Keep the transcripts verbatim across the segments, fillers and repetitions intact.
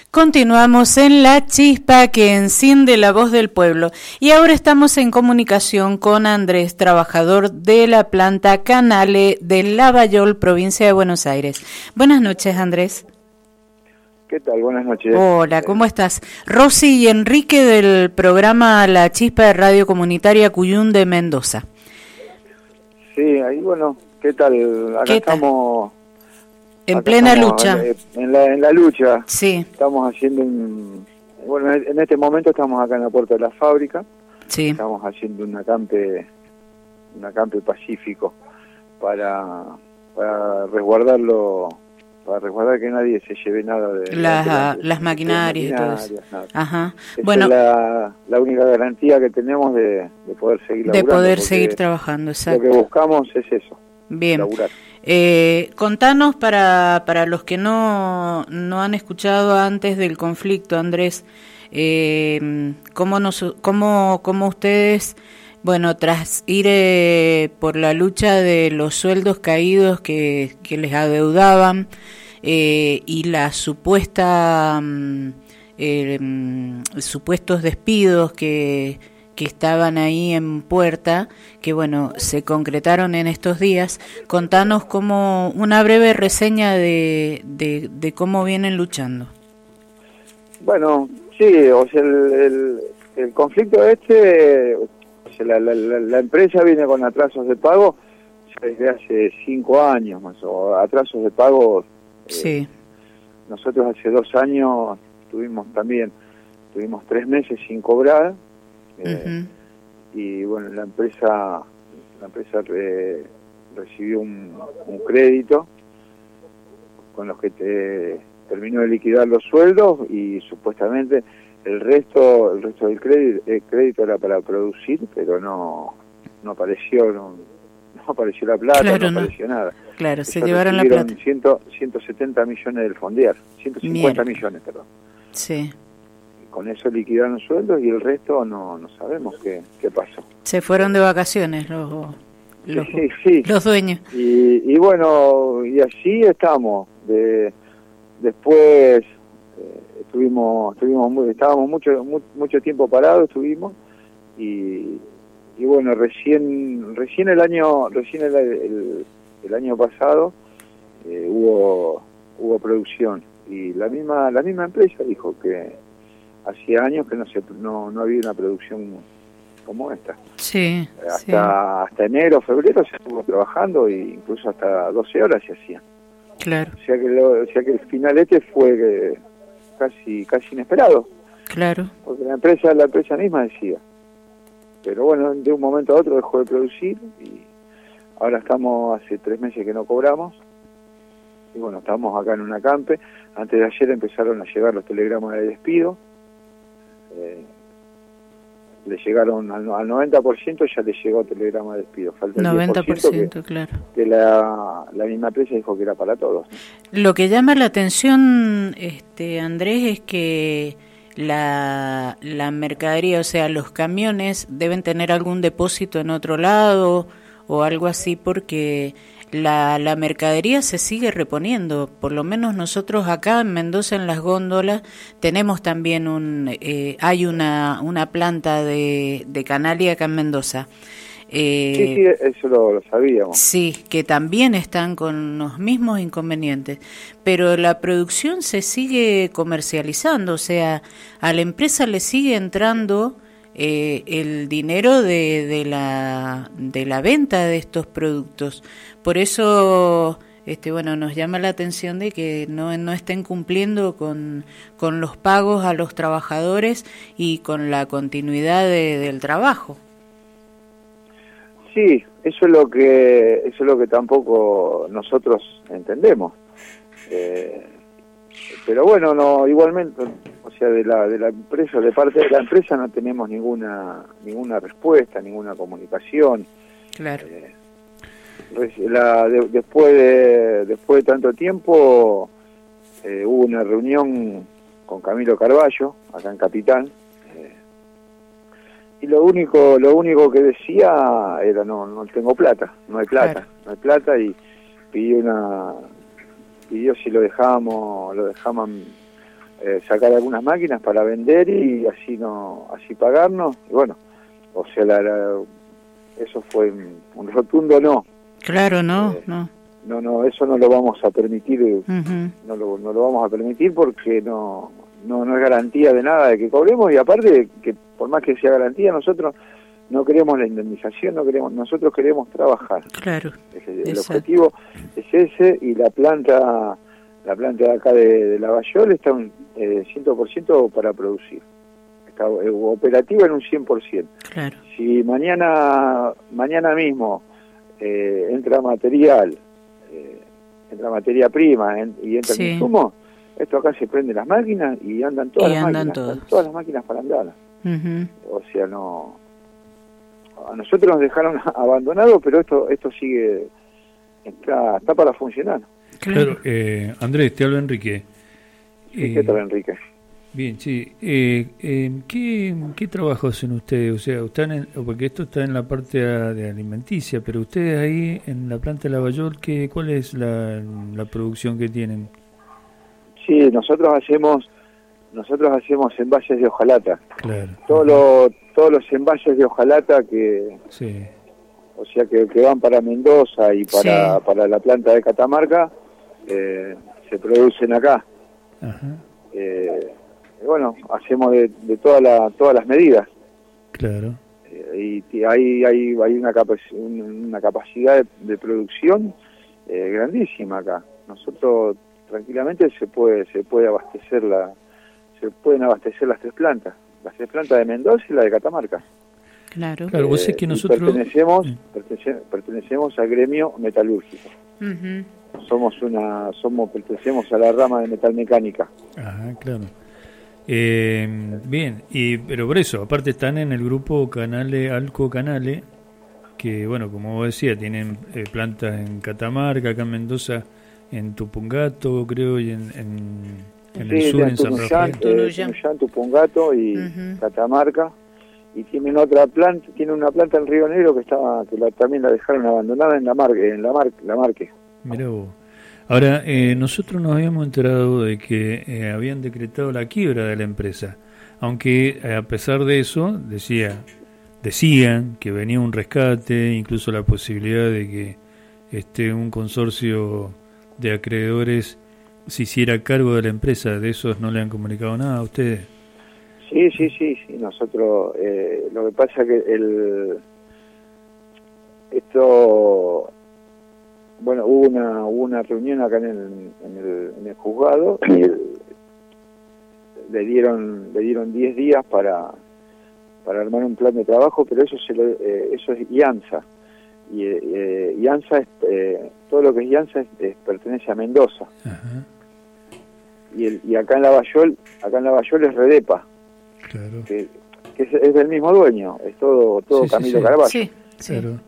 Continuamos en La Chispa que enciende la voz del pueblo y ahora estamos en comunicación con Andrés, trabajador de la planta Canale de Lavallol, provincia de Buenos Aires. Buenas noches, Andrés. ¿Qué tal? Buenas noches. Hola, ¿cómo estás? Rosy y Enrique del programa La Chispa de Radio Comunitaria Cuyún de Mendoza. Sí, ahí bueno, ¿qué tal? Acá ¿Qué tal? estamos... En Acá plena estamos lucha. En, en, la, en la lucha. Sí. Estamos haciendo un... Bueno, en este momento estamos acá en la puerta de la fábrica. Sí. Estamos haciendo un acampe, un acampe pacífico para, para resguardarlo, para resguardar que nadie se lleve nada de... Las, de, las, de, las maquinarias de y todo eso. nada. Ajá. Esa Bueno, es la, la única garantía que tenemos de, de poder seguir de laburando. poder seguir trabajando, exacto. Lo que buscamos es eso. Bien. Laburar. Eh, contanos para para los que no no han escuchado antes del conflicto, Andrés, eh, cómo nos cómo cómo ustedes, bueno, tras ir eh, por la lucha de los sueldos caídos que que les adeudaban eh, y la supuesta eh, supuestos despidos que que estaban ahí en puerta, que bueno, se concretaron en estos días. Contanos como una breve reseña de, de, de cómo vienen luchando. Bueno, sí, o sea, el, el, el conflicto este, o sea, la, la, la empresa viene con atrasos de pago desde hace cinco años más, o atrasos de pago. Sí. Eh, nosotros hace dos años tuvimos también, tuvimos tres meses sin cobrar. Eh, uh-huh. Y bueno, la empresa la empresa re, recibió un, un crédito con los que te, terminó de liquidar los sueldos y supuestamente el resto el resto del crédito, el crédito era para producir, pero no no apareció no, no apareció la plata, claro, no apareció no. nada. Claro, Ellos se llevaron la plata. ciento setenta millones del Fondear, ciento cincuenta Mierda. millones, perdón. Sí. Con eso liquidaron sueldos y el resto no no sabemos qué, qué pasó. Se fueron de vacaciones los los, sí, sí. los dueños. Y, y bueno, y así estamos. De, después eh, estuvimos, estuvimos muy, estábamos mucho mu, mucho tiempo parados, estuvimos y, y bueno, recién recién el año recién el, el, el año pasado eh, hubo hubo producción y la misma la misma empresa dijo que hacía años que no se no, no había una producción como esta. Sí. Hasta sí. hasta enero, febrero se estuvo trabajando e incluso hasta doce horas se hacía. Claro. O sea que lo, o sea que el final este fue eh, casi casi inesperado. Claro. Porque la empresa la empresa misma decía. Pero bueno, de un momento a otro dejó de producir y ahora estamos hace tres meses que no cobramos. Y bueno, estamos acá en un acampe. Antes de ayer empezaron a llegar los telegramas de despido. Eh, le llegaron al, al noventa por ciento, ya le llegó telegrama de despido. Falta el noventa por ciento, diez por ciento que, claro. Que la, la misma empresa dijo que era para todos. Lo que llama la atención, este Andrés, es que la, la mercadería, o sea, los camiones deben tener algún depósito en otro lado o algo así, porque la, la mercadería se sigue reponiendo. Por lo menos nosotros acá en Mendoza, en las góndolas, tenemos también un eh, hay una una planta de, de Canale acá en Mendoza. Eh, sí, sí, eso lo, lo sabíamos. Sí, que también están con los mismos inconvenientes, pero la producción se sigue comercializando, o sea, a la empresa le sigue entrando Eh, el dinero de, de la de la venta de estos productos. Por eso este bueno nos llama la atención de que no no estén cumpliendo con con los pagos a los trabajadores y con la continuidad de, del trabajo. Sí, eso es lo que eso es lo que tampoco nosotros entendemos. Eh, pero bueno, no igualmente, o sea, de la de la empresa, de parte de la empresa no tenemos ninguna ninguna respuesta, ninguna comunicación. Claro. Eh, la, de, después de después de tanto tiempo eh, hubo una reunión con Camilo Carballo acá en Capital. Eh, y lo único lo único que decía era no no tengo plata, no hay plata, claro. no hay plata y pidió una pidió si lo dejábamos lo dejaban eh, sacar algunas máquinas para vender y así no así pagarnos. Y bueno, o sea, la, la, eso fue un, un rotundo no. Claro, no, eh, no. No, no, eso no lo vamos a permitir, Uh-huh. no, lo, no lo vamos a permitir porque no, no, no es garantía de nada de que cobremos, y aparte que por más que sea garantía, nosotros no queremos la indemnización, no queremos, nosotros queremos trabajar. Claro. El, el objetivo es ese, y la planta, la planta de acá de, de Lavallol está un eh, cien por ciento para producir. Está eh, operativa en un cien por ciento. Claro. Si mañana, mañana mismo eh, entra material, eh, entra materia prima en, y entra sí. el insumo, esto acá se prenden las máquinas y andan todas y las andan máquinas, todas. todas las máquinas para andar. Uh-huh. O sea, no, a nosotros nos dejaron abandonados, pero esto esto sigue, está, está para funcionar. Claro, claro eh, Andrés, te hablo Enrique. Sí, eh, ¿qué tal, Enrique? Bien, sí. Eh, eh, ¿qué, ¿Qué trabajo hacen ustedes? O sea, están en, porque esto está en la parte de alimenticia, pero ustedes ahí en la planta de Lavallol, ¿qué, ¿cuál es la, la producción que tienen? Sí, nosotros hacemos nosotros hacemos envases de hojalata. Claro. Todos los todos los envases de hojalata que, sí. o sea, que, que van para Mendoza y para sí. para la planta de Catamarca, eh, se producen acá. Ajá. Eh, y bueno, hacemos de, de todas la, todas las medidas. Claro. Eh, y hay hay hay una capac una capacidad de, de producción eh, grandísima acá. Nosotros tranquilamente se puede se puede abastecer la se pueden abastecer las tres plantas, las tres plantas de Mendoza y la de Catamarca. Claro. Claro, vos eh, sé que nosotros pertenecemos pertenece, pertenecemos al gremio metalúrgico. Uh-huh. Somos una somos pertenecemos a la rama de metalmecánica. Ajá, claro. Eh, bien, y pero por eso, aparte están en el grupo Canale, Alco Canale, que bueno, como vos decías, tienen eh, plantas en Catamarca, acá en Mendoza, en Tupungato, creo, y en, en, en sí, el sur, en, en San Rafael. Tunuyán, eh, Tupungato y uh-huh. Catamarca, y tienen otra planta, tiene una planta en Río Negro que estaba que la, también la dejaron abandonada en la Marque, en la Mar, la Marque. Mirá vos. Ahora, eh, nosotros nos habíamos enterado de que eh, habían decretado la quiebra de la empresa, aunque eh, a pesar de eso, decía, decían que venía un rescate, incluso la posibilidad de que este un consorcio de acreedores se hiciera cargo de la empresa. ¿De esos no le han comunicado nada a ustedes? Sí, sí, sí, sí. Nosotros, eh, lo que pasa que el esto... Bueno, hubo una hubo una reunión acá en el, en el, en el juzgado y el, le dieron le dieron diez días para para armar un plan de trabajo, pero eso se lo, eh, eso es IANSA y eh, IANSA es, eh, todo lo que es IANSA es, es, pertenece a Mendoza. Ajá. y el, y acá en Lavallol acá en Lavallol es Redepa, claro. que, que es, es del mismo dueño, es todo todo sí, Camilo sí, sí. Carvalho. Sí, sí. Claro.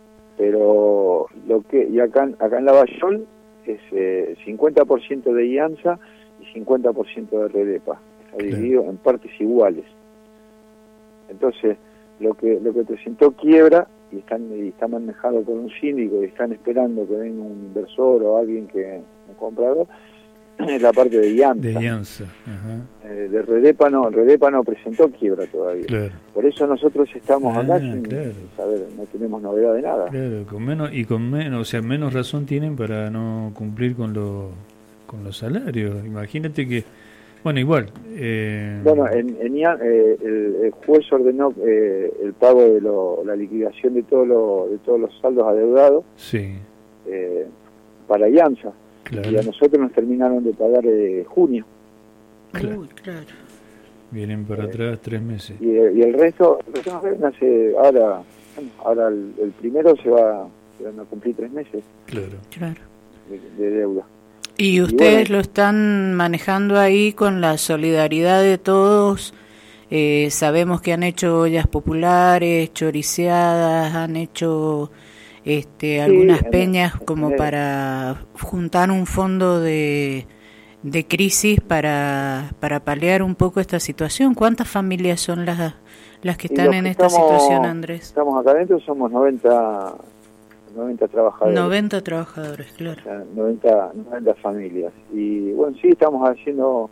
Pero lo que y acá acá en Lavallol es eh, cincuenta por ciento de IANSA y cincuenta por ciento de Redepa. Está claro. dividido en partes iguales. Entonces, lo que lo que presentó quiebra y están y está manejado por un síndico y están esperando que venga un inversor o alguien que un comprador, es la parte de IANSA. De IANSA. Ajá. Eh, de Redepa no, Redepa no presentó quiebra todavía. Claro. Por eso nosotros estamos ah, acá sin, claro. sin saber, no tenemos novedad de nada. Claro, con menos y con menos, o sea, menos razón tienen para no cumplir con los con los salarios. Imagínate que, bueno, igual. Eh... Bueno, en, en IAN, eh, el, el juez ordenó eh, el pago de lo, la liquidación de todos los de todos los saldos adeudados. Sí. Eh, para IANSA. Claro. Y a nosotros nos terminaron de pagar eh, junio. Claro. Uy, claro. Vienen para eh, atrás tres meses. Y, y el resto, el resto hace, ahora, ahora el, el primero se va, se van a cumplir tres meses. Claro. Claro. De, de deuda. Y ustedes y bueno, lo están manejando ahí con la solidaridad de todos. Eh, sabemos que han hecho ollas populares, choriceadas, han hecho este, algunas sí, peñas el, como el, para juntar un fondo de, de crisis para, para paliar un poco esta situación. ¿Cuántas familias son las, las que están en que esta estamos, situación, Andrés? Estamos acá adentro, somos noventa, noventa trabajadores. noventa trabajadores, claro. O sea, noventa, noventa familias. Y bueno, sí, estamos haciendo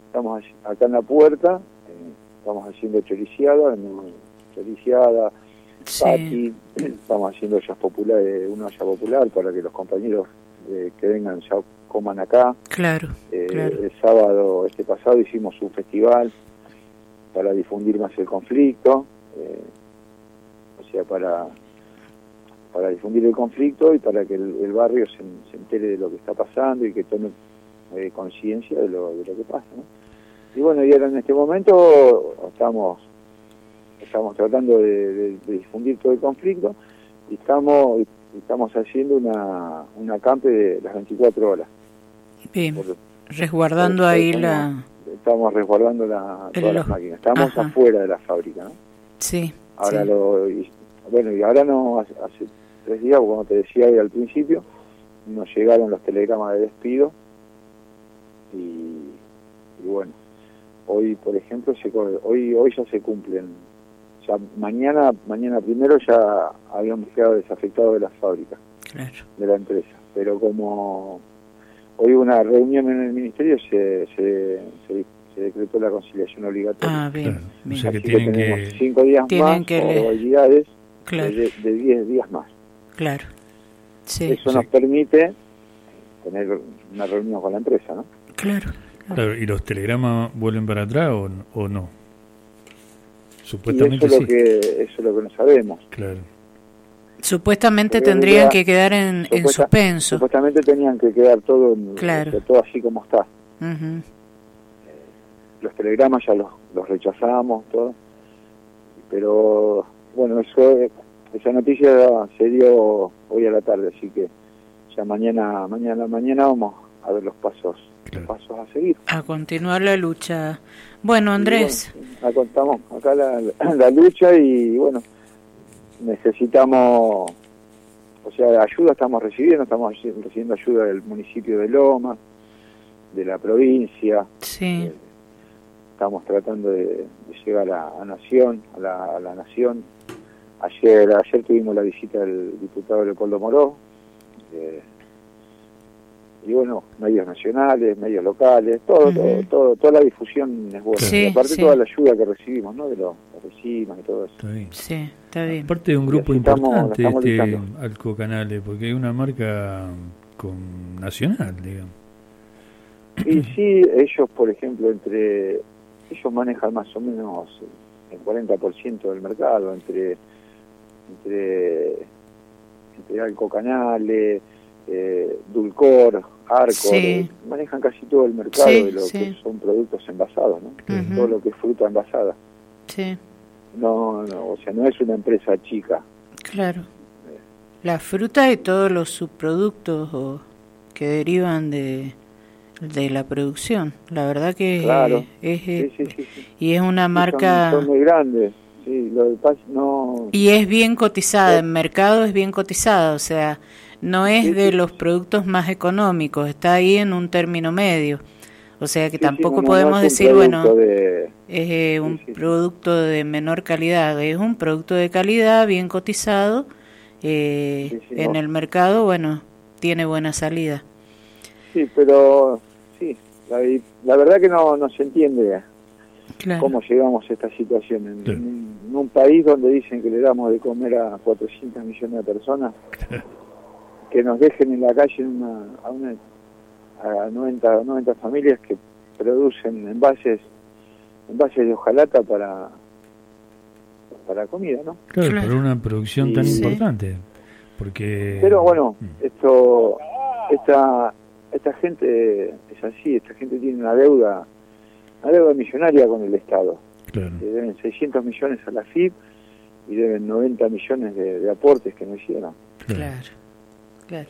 estamos acá en la puerta, eh, estamos haciendo choriciada, choriciada, sí. pati, estamos haciendo ollas populares, una olla popular para que los compañeros eh, que vengan ya coman acá. Claro, eh, claro. El sábado, este pasado, hicimos un festival para difundir más el conflicto, eh, o sea, para para difundir el conflicto y para que el, el barrio se, se entere de lo que está pasando y que tome eh, conciencia de lo, de lo que pasa, ¿no? Y bueno, y ahora en este momento estamos estamos tratando de, de, de difundir todo el conflicto y estamos estamos haciendo una una acampe de las veinticuatro horas. Bien, Por, resguardando por, ahí estamos, la... Estamos resguardando la, todas el, las máquinas. Estamos ajá. afuera de la fábrica, ¿no? Sí. Ahora sí. lo... Y, bueno, y ahora no, hace, hace tres días, como te decía hoy al principio, nos llegaron los telegramas de despido y, y bueno, hoy, por ejemplo, se, hoy hoy ya se cumplen. Ya mañana mañana primero ya habíamos quedado desafectados de la fábrica, claro. de la empresa. Pero como hoy hubo una reunión en el ministerio, se, se, se, se decretó la conciliación obligatoria. Ah, bien. Claro. bien. O sea que Así tienen que tenemos que... cinco días tienen más, que o le... probabilidades claro. de, de diez días más. Claro. Sí. Eso sí. nos permite tener una reunión con la empresa, ¿no? Claro. Claro, ¿y los telegramas vuelven para atrás o, o no? Supuestamente y eso sí. Es lo que, eso es lo que no sabemos. Claro. Supuestamente Pero tendrían ya, que quedar en, supuesta, en suspenso. Supuestamente tenían que quedar todo, en, claro. o sea, todo así como está. Uh-huh. Eh, los telegramas ya los, los rechazamos, todo. Pero bueno, eso esa noticia se dio hoy a la tarde, así que ya mañana mañana mañana vamos a ver los pasos claro. los pasos a seguir. A continuar la lucha. Bueno, Andrés. Y bueno, acá estamos acá la, la lucha y bueno, necesitamos, o sea, ayuda estamos recibiendo, estamos recibiendo ayuda del municipio de Lomas, de la provincia. Sí. Eh, estamos tratando de, de llegar a, a Nación, a la, a la Nación. Ayer ayer tuvimos la visita del diputado Leopoldo Moró, eh, y bueno, medios nacionales, medios locales, todo, uh-huh. todo, todo, toda la difusión es buena. Sí, y aparte sí. toda la ayuda que recibimos, ¿no? De los, los vecinos y todo eso. Está bien. Sí, está bien. Aparte de un grupo estamos, importante este Alco Canales, porque hay una marca con nacional, digamos. Y sí, ellos, por ejemplo, entre ellos manejan más o menos el cuarenta por ciento del mercado, entre entre entre Alco Canales, eh, Dulcor, Arcor, sí. eh, manejan casi todo el mercado sí, de lo sí. que son productos envasados, ¿no? Uh-huh. Todo lo que es fruta envasada. Sí. No, no, o sea, no es una empresa chica. Claro. La fruta y todos los subproductos o, que derivan de de la producción. La verdad que claro. es, es sí, sí, sí, sí. y es una marca son, son muy grandes. Sí, lo de no y es bien cotizada, sí. En mercado es bien cotizada, o sea, no es sí, de sí. los productos más económicos, está ahí en un término medio. O sea que sí, tampoco sí, no, podemos no es decir, bueno, de... es eh, un sí, sí, producto de menor calidad, es un producto de calidad, bien cotizado, eh, sí, sí, en no. el mercado, bueno, tiene buena salida. Sí, pero sí, la, la verdad que no, no se entiende claro. cómo llegamos a esta situación. En, sí. en, en un país donde dicen que le damos de comer a cuatrocientos millones de personas, que nos dejen en la calle una, a una a noventa, noventa familias que producen envases envases de hojalata para para comida, ¿no? Claro, claro. Para una producción y, tan sí. importante, porque pero bueno, esto esta esta gente es así, esta gente tiene una deuda una deuda millonaria con el Estado. Claro. Le deben seiscientos millones a la F I P y deben noventa millones de, de aportes que no hicieron. Claro, claro.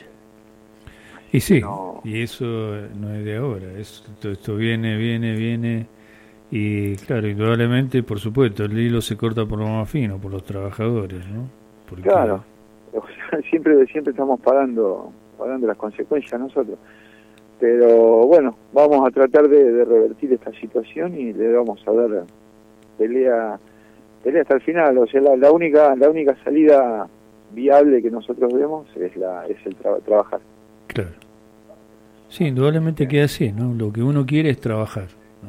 Y sí, no. y eso no es de ahora, esto, esto viene, viene, viene, y claro, indudablemente, por supuesto, el hilo se corta por lo más fino, por los trabajadores, ¿no? Porque... Claro, o sea, siempre siempre estamos pagando pagando las consecuencias nosotros, pero bueno, vamos a tratar de, de revertir esta situación y le vamos a dar pelea pelea hasta el final, o sea, la, la única la única salida viable que nosotros vemos es la es el tra- trabajar. Claro. Sí, indudablemente queda así, ¿no? Lo que uno quiere es trabajar, ¿no?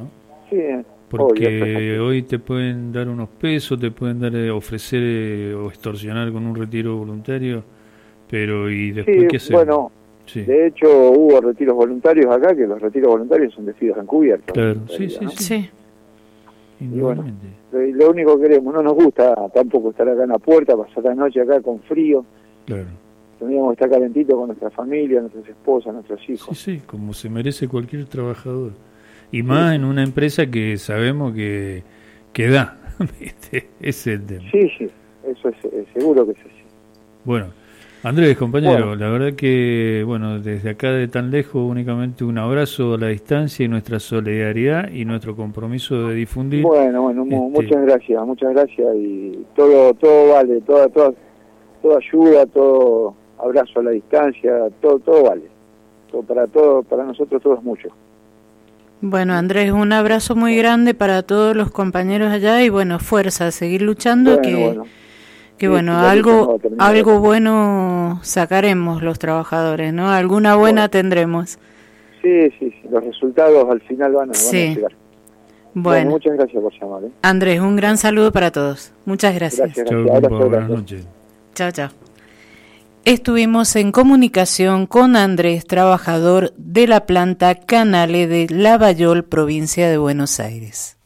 Sí, porque obvio, hoy te pueden dar unos pesos, te pueden dar eh, ofrecer eh, o extorsionar con un retiro voluntario, pero ¿y después sí, qué hacemos? Bueno, sí. De hecho hubo retiros voluntarios acá, que los retiros voluntarios son despidos encubiertos. Claro, sí, sí, ¿no? sí, sí. Y bueno, lo, lo único que queremos, no nos gusta tampoco estar acá en la puerta, pasar la noche acá con frío. Claro. Tendríamos que estar calentito con nuestra familia, nuestras esposas, nuestros hijos. Sí, sí, como se merece cualquier trabajador. Y más sí. en una empresa que sabemos que, que da. Ese es el tema. Sí, sí, eso es, es seguro que es así. Bueno, Andrés, compañero, bueno. la verdad que, bueno, desde acá de tan lejos, únicamente un abrazo a la distancia y nuestra solidaridad y nuestro compromiso de difundir. Bueno, bueno, este... muchas gracias, muchas gracias y todo, todo vale, toda, toda, toda ayuda, todo abrazo a la distancia, todo, todo vale. Todo, para todo, para nosotros todo es mucho. Bueno, Andrés, un abrazo muy grande para todos los compañeros allá y bueno, fuerza, a seguir luchando, bueno, que bueno, que sí, bueno, sí, algo no algo bueno sacaremos los trabajadores, ¿no? Alguna buena bueno. tendremos. Sí, sí, sí, los resultados al final van a, sí. van a llegar. Bueno. bueno, muchas gracias por llamar. ¿eh? Andrés, un gran saludo para todos. Muchas gracias. Gracias, gracias. Chau, buenas noches. Chao, chao. Estuvimos en comunicación con Andrés, trabajador de la planta Canale de Lavallol, provincia de Buenos Aires.